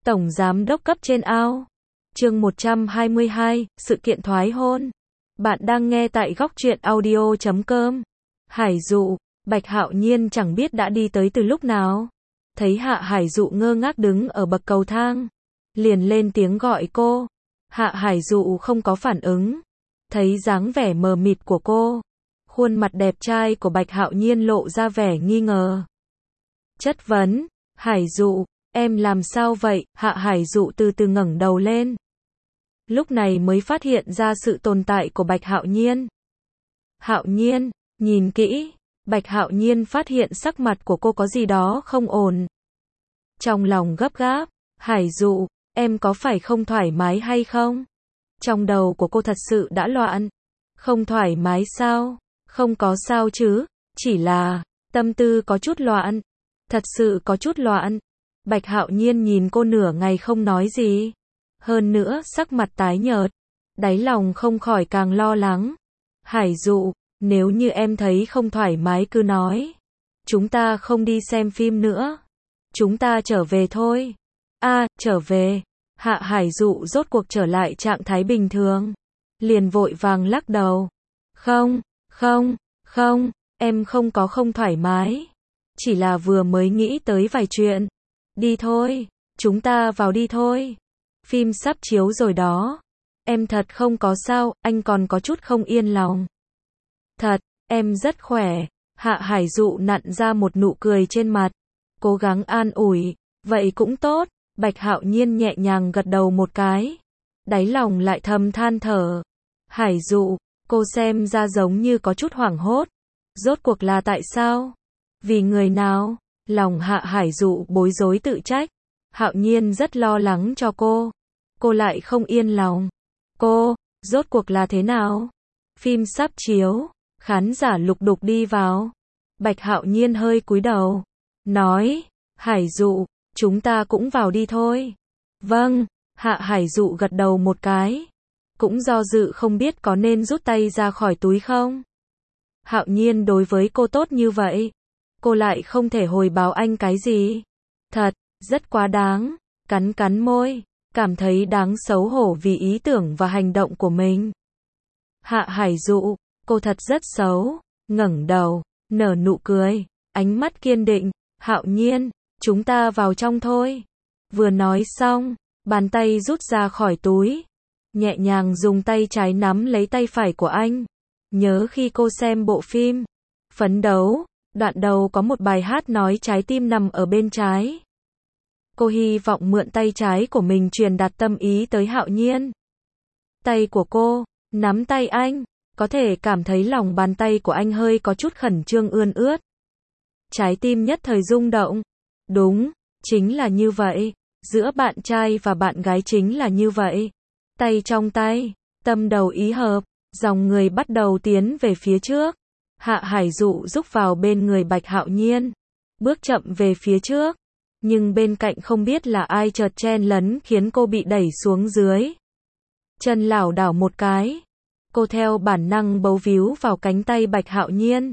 Tổng giám đốc cấp trên ao. Chương 122, sự kiện thoái hôn. Bạn đang nghe tại góc truyện audio.com. Hải Dụ, Bạch Hạo Nhiên chẳng biết đã đi tới từ lúc nào. Thấy Hạ Hải Dụ ngơ ngác đứng ở bậc cầu thang, liền lên tiếng gọi cô. Hạ Hải Dụ không có phản ứng. Thấy dáng vẻ mờ mịt của cô, khuôn mặt đẹp trai của Bạch Hạo Nhiên lộ ra vẻ nghi ngờ. Chất vấn, Hải Dụ, em làm sao vậy? Hạ Hải Dụ từ từ ngẩng đầu lên. Lúc này mới phát hiện ra sự tồn tại của Bạch Hạo Nhiên. Hạo Nhiên, nhìn kỹ, Bạch Hạo Nhiên phát hiện sắc mặt của cô có gì đó không ổn. Trong lòng gấp gáp, Hải Dụ, em có phải không thoải mái hay không? Trong đầu của cô thật sự đã loạn. Không thoải mái sao? Không có sao chứ, chỉ là tâm tư có chút loạn. Thật sự có chút loạn. Bạch Hạo Nhiên nhìn cô nửa ngày không nói gì. Hơn nữa sắc mặt tái nhợt, đáy lòng không khỏi càng lo lắng. Hải Dụ, nếu như em thấy không thoải mái cứ nói. Chúng ta không đi xem phim nữa. Chúng ta trở về thôi. Trở về. Hạ Hải Dụ rốt cuộc trở lại trạng thái bình thường. Liền vội vàng lắc đầu. Không, em không có không thoải mái. Chỉ là vừa mới nghĩ tới vài chuyện. Đi thôi, chúng ta vào đi thôi. Phim sắp chiếu rồi đó. Em thật không có sao, anh còn có chút không yên lòng. Thật, em rất khỏe. Hạ Hải Dụ nặn ra một nụ cười trên mặt. Cố gắng an ủi, vậy cũng tốt. Bạch Hạo Nhiên nhẹ nhàng gật đầu một cái. Đáy lòng lại thầm than thở. Hải Dụ, cô xem ra giống như có chút hoảng hốt. Rốt cuộc là tại sao? Vì người nào? Lòng Hạ Hải Dụ bối rối tự trách. Hạo Nhiên rất lo lắng cho cô. Cô lại không yên lòng. Cô, rốt cuộc là thế nào? Phim sắp chiếu, khán giả lục đục đi vào. Bạch Hạo Nhiên hơi cúi đầu. Nói, Hải Dụ, chúng ta cũng vào đi thôi. Vâng, Hạ Hải Dụ gật đầu một cái. Cũng do dự không biết có nên rút tay ra khỏi túi không. Hạo Nhiên đối với cô tốt như vậy. Cô lại không thể hồi báo anh cái gì. Thật, rất quá đáng. Cắn môi, cảm thấy đáng xấu hổ vì ý tưởng và hành động của mình. Hạ Hải Dụ, cô thật rất xấu. Ngẩng đầu, nở nụ cười, ánh mắt kiên định. Hạo Nhiên, chúng ta vào trong thôi. Vừa nói xong, bàn tay rút ra khỏi túi. Nhẹ nhàng dùng tay trái nắm lấy tay phải của anh. Nhớ khi cô xem bộ phim Phấn đấu, đoạn đầu có một bài hát nói trái tim nằm ở bên trái. Cô hy vọng mượn tay trái của mình truyền đạt tâm ý tới Hạo Nhiên. Tay của cô nắm tay anh, có thể cảm thấy lòng bàn tay của anh hơi có chút khẩn trương ươn ướt. Trái tim nhất thời rung động. Đúng, chính là như vậy. Giữa bạn trai và bạn gái chính là như vậy. Tay trong tay, tâm đầu ý hợp, dòng người bắt đầu tiến về phía trước. Hạ Hải Dụ rúc vào bên người Bạch Hạo Nhiên, bước chậm về phía trước. Nhưng bên cạnh không biết là ai chợt chen lấn khiến cô bị đẩy xuống dưới. Chân lảo đảo một cái. Cô theo bản năng bấu víu vào cánh tay Bạch Hạo Nhiên.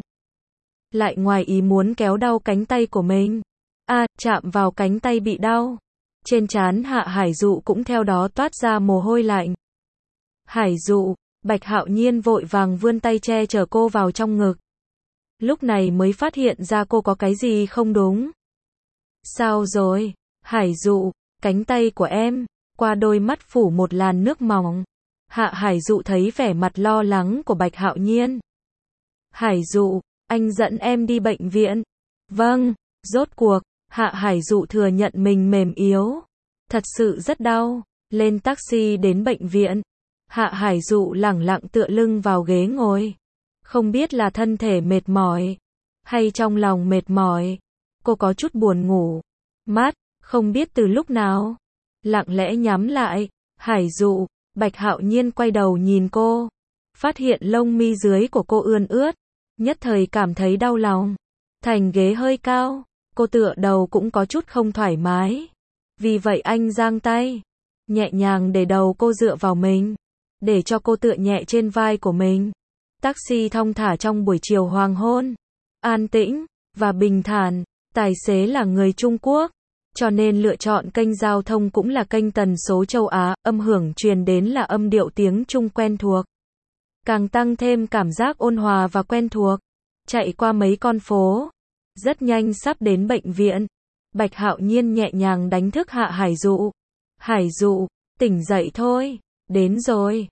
Lại ngoài ý muốn kéo đau cánh tay của mình. Chạm vào cánh tay bị đau. Trên trán Hạ Hải Dụ cũng theo đó toát ra mồ hôi lạnh. Hải Dụ, Bạch Hạo Nhiên vội vàng vươn tay che chở cô vào trong ngực. Lúc này mới phát hiện ra cô có cái gì không đúng. Sao rồi? Hải Dụ, cánh tay của em. Qua đôi mắt phủ một làn nước mỏng. Hạ Hải Dụ thấy vẻ mặt lo lắng của Bạch Hạo Nhiên. Hải Dụ, anh dẫn em đi bệnh viện. Vâng, rốt cuộc, Hạ Hải Dụ thừa nhận mình mềm yếu. Thật sự rất đau. Lên taxi đến bệnh viện. Hạ Hải Dụ lẳng lặng tựa lưng vào ghế ngồi. Không biết là thân thể mệt mỏi, hay trong lòng mệt mỏi. Cô có chút buồn ngủ. Mắt, không biết từ lúc nào, lặng lẽ nhắm lại. Hải Dụ, Bạch Hạo Nhiên quay đầu nhìn cô. Phát hiện lông mi dưới của cô ươn ướt. Nhất thời cảm thấy đau lòng. Thành ghế hơi cao, cô tựa đầu cũng có chút không thoải mái. Vì vậy anh giang tay, nhẹ nhàng để đầu cô dựa vào mình, để cho cô tựa nhẹ trên vai của mình. Taxi thong thả trong buổi chiều hoàng hôn. An tĩnh và bình thản. Tài xế là người Trung Quốc. cho nên lựa chọn kênh giao thông cũng là kênh tần số châu Á, âm hưởng truyền đến là âm điệu tiếng Trung quen thuộc. Càng tăng thêm cảm giác ôn hòa và quen thuộc. Chạy qua mấy con phố, rất nhanh sắp đến bệnh viện. Bạch Hạo Nhiên nhẹ nhàng đánh thức Hạ Hải Dụ. Hải Dụ, tỉnh dậy thôi, đến rồi.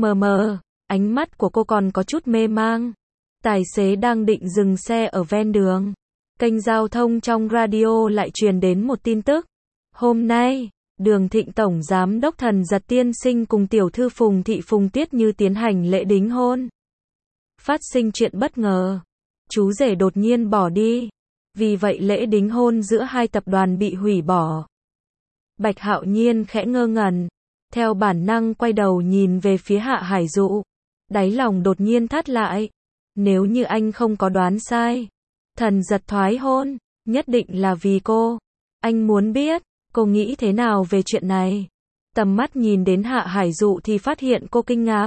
Ánh mắt của cô còn có chút mê mang. Tài xế đang định dừng xe ở ven đường. Kênh giao thông trong radio lại truyền đến một tin tức. Hôm nay, Đường Thịnh Tổng Giám đốc Thần Giật Tiên Sinh cùng tiểu thư Phùng Thị Phùng Tiết Như tiến hành lễ đính hôn. Phát sinh chuyện bất ngờ. Chú rể đột nhiên bỏ đi. Vì vậy lễ đính hôn giữa hai tập đoàn bị hủy bỏ. Bạch Hạo Nhiên khẽ ngơ ngẩn. Theo bản năng quay đầu nhìn về phía Hạ Hải Dụ. Đáy lòng đột nhiên thắt lại. Nếu như anh không có đoán sai, Thần Giật thoái hôn, nhất định là vì cô. Anh muốn biết, cô nghĩ thế nào về chuyện này. Tầm mắt nhìn đến Hạ Hải Dụ thì phát hiện cô kinh ngạc.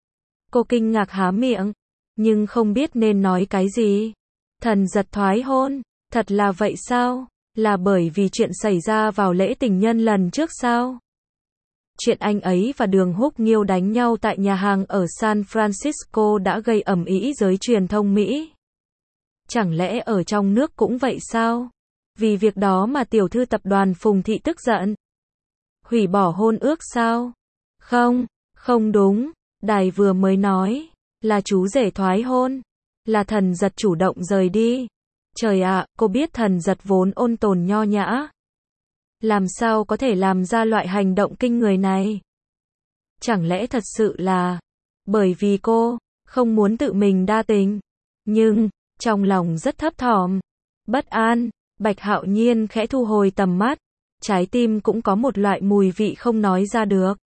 Cô kinh ngạc há miệng, nhưng không biết nên nói cái gì. Thần Giật thoái hôn, thật là vậy sao? Là bởi vì chuyện xảy ra vào lễ tình nhân lần trước sao? Chuyện anh ấy và Đường Húc Nghiêu đánh nhau tại nhà hàng ở San Francisco đã gây ầm ĩ giới truyền thông Mỹ. Chẳng lẽ ở trong nước cũng vậy sao? Vì việc đó mà tiểu thư tập đoàn Phùng Thị tức giận. Hủy bỏ hôn ước sao? Không, không đúng. Đài vừa mới nói là chú rể thoái hôn. Là Thần Giật chủ động rời đi. Trời ạ, cô biết Thần Giật vốn ôn tồn nho nhã. Làm sao có thể làm ra loại hành động kinh người này? Chẳng lẽ thật sự là bởi vì cô không muốn tự mình đa tình? Nhưng trong lòng rất thấp thỏm, bất an, Bạch Hạo Nhiên khẽ thu hồi tầm mắt, trái tim cũng có một loại mùi vị không nói ra được.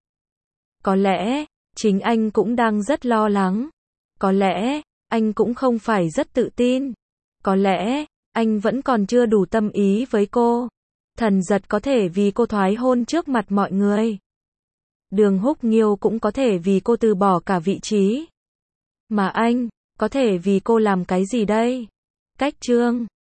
Có lẽ chính anh cũng đang rất lo lắng. Có lẽ anh cũng không phải rất tự tin. Có lẽ anh vẫn còn chưa đủ tâm ý với cô. Thần Giật có thể vì cô thoái hôn trước mặt mọi người. Đường Húc Nghiêu cũng có thể vì cô từ bỏ cả vị trí. Mà anh, có thể vì cô làm cái gì đây? Cách chương